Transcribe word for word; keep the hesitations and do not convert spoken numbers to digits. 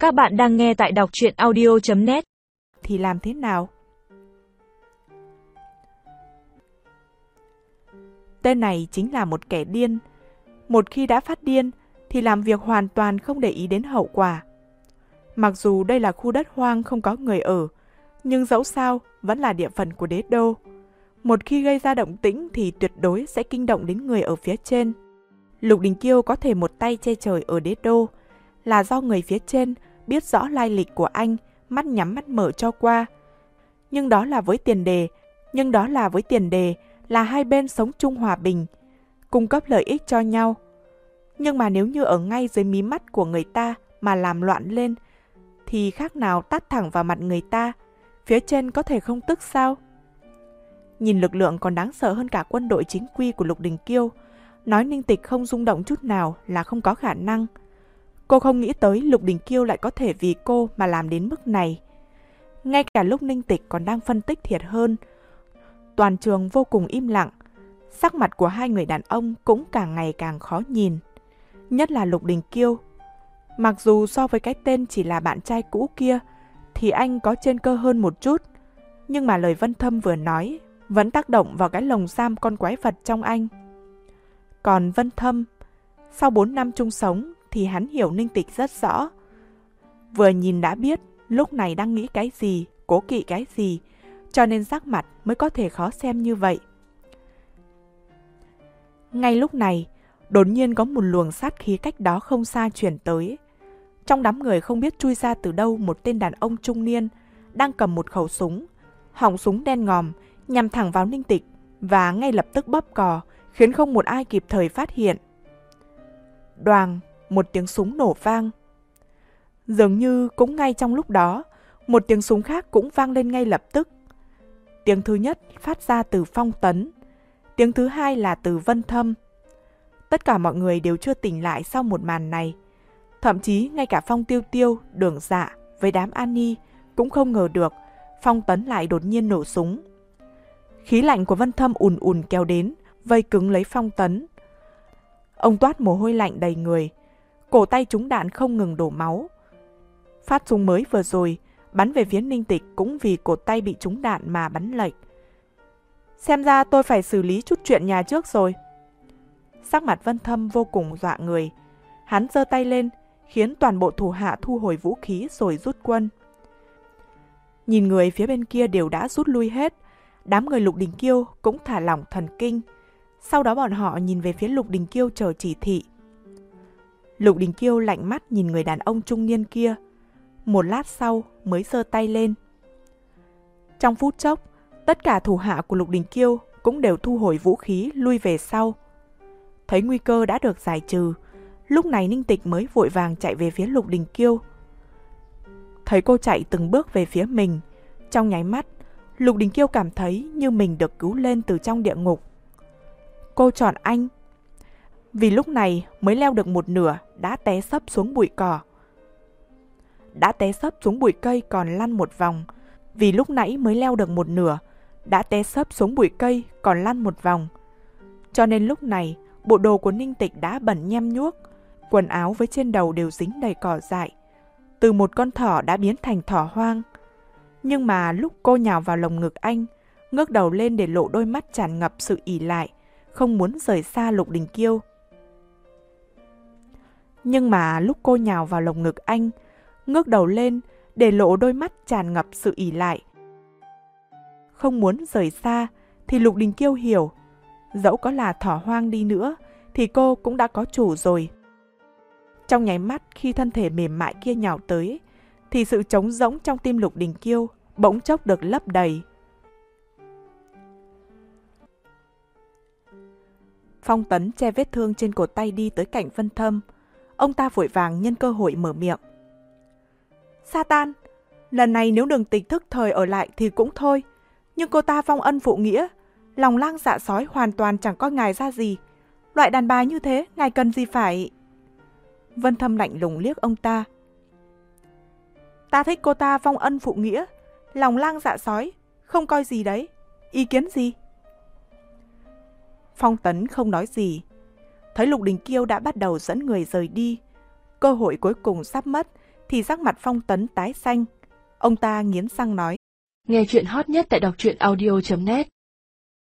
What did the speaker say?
Các bạn đang nghe tại đọc truyện audio chấm net. Thì làm thế nào? Tên này chính là một kẻ điên. Một khi đã phát điên thì làm việc hoàn toàn không để ý đến hậu quả. Mặc dù đây là khu đất hoang không có người ở, nhưng dẫu sao vẫn là địa phận của đế đô. Một khi gây ra động tĩnh thì tuyệt đối sẽ kinh động đến người ở phía trên. Lục Đình Kiêu có thể một tay che trời ở đế đô là do người phía trên biết rõ lai lịch của anh, mắt nhắm mắt mở cho qua. Nhưng đó là với tiền đề, nhưng đó là với tiền đề là hai bên sống chung hòa bình, cung cấp lợi ích cho nhau. Nhưng mà nếu như ở ngay dưới mí mắt của người ta mà làm loạn lên, thì khác nào tát thẳng vào mặt người ta, phía trên có thể không tức sao? Nhìn lực lượng còn đáng sợ hơn cả quân đội chính quy của Lục Đình Kiêu, nói Ninh Tịch không rung động chút nào là không có khả năng. Cô không nghĩ tới Lục Đình Kiêu lại có thể vì cô mà làm đến mức này. Ngay cả lúc Ninh Tịch còn đang phân tích thiệt hơn, toàn trường vô cùng im lặng. Sắc mặt của hai người đàn ông cũng càng ngày càng khó nhìn. Nhất là Lục Đình Kiêu. Mặc dù so với cái tên chỉ là bạn trai cũ kia, thì anh có trên cơ hơn một chút. Nhưng mà lời Vân Thâm vừa nói vẫn tác động vào cái lồng giam con quái vật trong anh. Còn Vân Thâm, sau bốn năm chung sống thì hắn hiểu Ninh Tịch rất rõ. Vừa nhìn đã biết lúc này đang nghĩ cái gì, cố kỵ cái gì, cho nên sắc mặt mới có thể khó xem như vậy. Ngay lúc này, đột nhiên có một luồng sát khí cách đó không xa chuyển tới. Trong đám người không biết chui ra từ đâu một tên đàn ông trung niên đang cầm một khẩu súng, họng súng đen ngòm, nhằm thẳng vào Ninh Tịch và ngay lập tức bóp cò, khiến không một ai kịp thời phát hiện. Đoàng, một tiếng súng nổ vang. Dường như cũng ngay trong lúc đó, một tiếng súng khác cũng vang lên ngay lập tức. Tiếng thứ nhất phát ra từ Phong Tấn, tiếng thứ hai là từ Vân Thâm. Tất cả mọi người đều chưa tỉnh lại sau một màn này. Thậm chí ngay cả Phong Tiêu Tiêu, Đường Dạ với đám Annie cũng không ngờ được Phong Tấn lại đột nhiên nổ súng. Khí lạnh của Vân Thâm ùn ùn kéo đến, vây cứng lấy Phong Tấn. Ông toát mồ hôi lạnh đầy người, cổ tay trúng đạn không ngừng đổ máu. Phát súng mới vừa rồi bắn về phía Ninh Tịch cũng vì cổ tay bị trúng đạn mà bắn lệch. Xem ra tôi phải xử lý chút chuyện nhà trước rồi. Sắc mặt Vân Thâm vô cùng dọa người. Hắn giơ tay lên, khiến toàn bộ thủ hạ thu hồi vũ khí rồi rút quân. Nhìn người phía bên kia đều đã rút lui hết, đám người Lục Đình Kiêu cũng thả lỏng thần kinh. Sau đó bọn họ nhìn về phía Lục Đình Kiêu chờ chỉ thị. Lục Đình Kiêu lạnh mắt nhìn người đàn ông trung niên kia. Một lát sau mới giơ tay lên. Trong phút chốc, tất cả thủ hạ của Lục Đình Kiêu cũng đều thu hồi vũ khí lui về sau. Thấy nguy cơ đã được giải trừ, lúc này Ninh Tịch mới vội vàng chạy về phía Lục Đình Kiêu. Thấy cô chạy từng bước về phía mình, trong nháy mắt, Lục Đình Kiêu cảm thấy như mình được cứu lên từ trong địa ngục. Cô chọn anh. Vì lúc này mới leo được một nửa đã té sấp xuống bụi cỏ. Đã té sấp xuống bụi cây còn lăn một vòng. Vì lúc nãy mới leo được một nửa đã té sấp xuống bụi cây còn lăn một vòng. Cho nên lúc này bộ đồ của Ninh Tịch đã bẩn nhem nhuốc, quần áo với trên đầu đều dính đầy cỏ dại. Từ một con thỏ đã biến thành thỏ hoang. Nhưng mà lúc cô nhào vào lồng ngực anh, ngước đầu lên để lộ đôi mắt tràn ngập sự ỷ lại, không muốn rời xa Lục Đình Kiêu. Nhưng mà lúc cô nhào vào lồng ngực anh, ngước đầu lên để lộ đôi mắt tràn ngập sự ỷ lại, không muốn rời xa, thì Lục Đình Kiêu hiểu, dẫu có là thỏ hoang đi nữa thì cô cũng đã có chủ rồi. Trong nháy mắt khi thân thể mềm mại kia nhào tới, thì sự trống rỗng trong tim Lục Đình Kiêu bỗng chốc được lấp đầy. Phong Tấn che vết thương trên cổ tay đi tới cạnh Vân Thâm. Ông ta vội vàng nhân cơ hội mở miệng. Satan, lần này nếu Đường Tịch thức thời ở lại thì cũng thôi. Nhưng cô ta vong ân phụ nghĩa, lòng lang dạ sói hoàn toàn chẳng coi ngài ra gì. Loại đàn bà như thế, ngài cần gì phải... Vân Thâm lạnh lùng liếc ông ta. Ta thích cô ta vong ân phụ nghĩa, lòng lang dạ sói, không coi gì đấy. Ý kiến gì? Phong Tấn không nói gì. Thấy Lục Đình Kiêu đã bắt đầu dẫn người rời đi, cơ hội cuối cùng sắp mất thì sắc mặt Phong Tấn tái xanh. Ông ta nghiến răng nói. Nghe chuyện hot nhất tại đọc truyện audio chấm net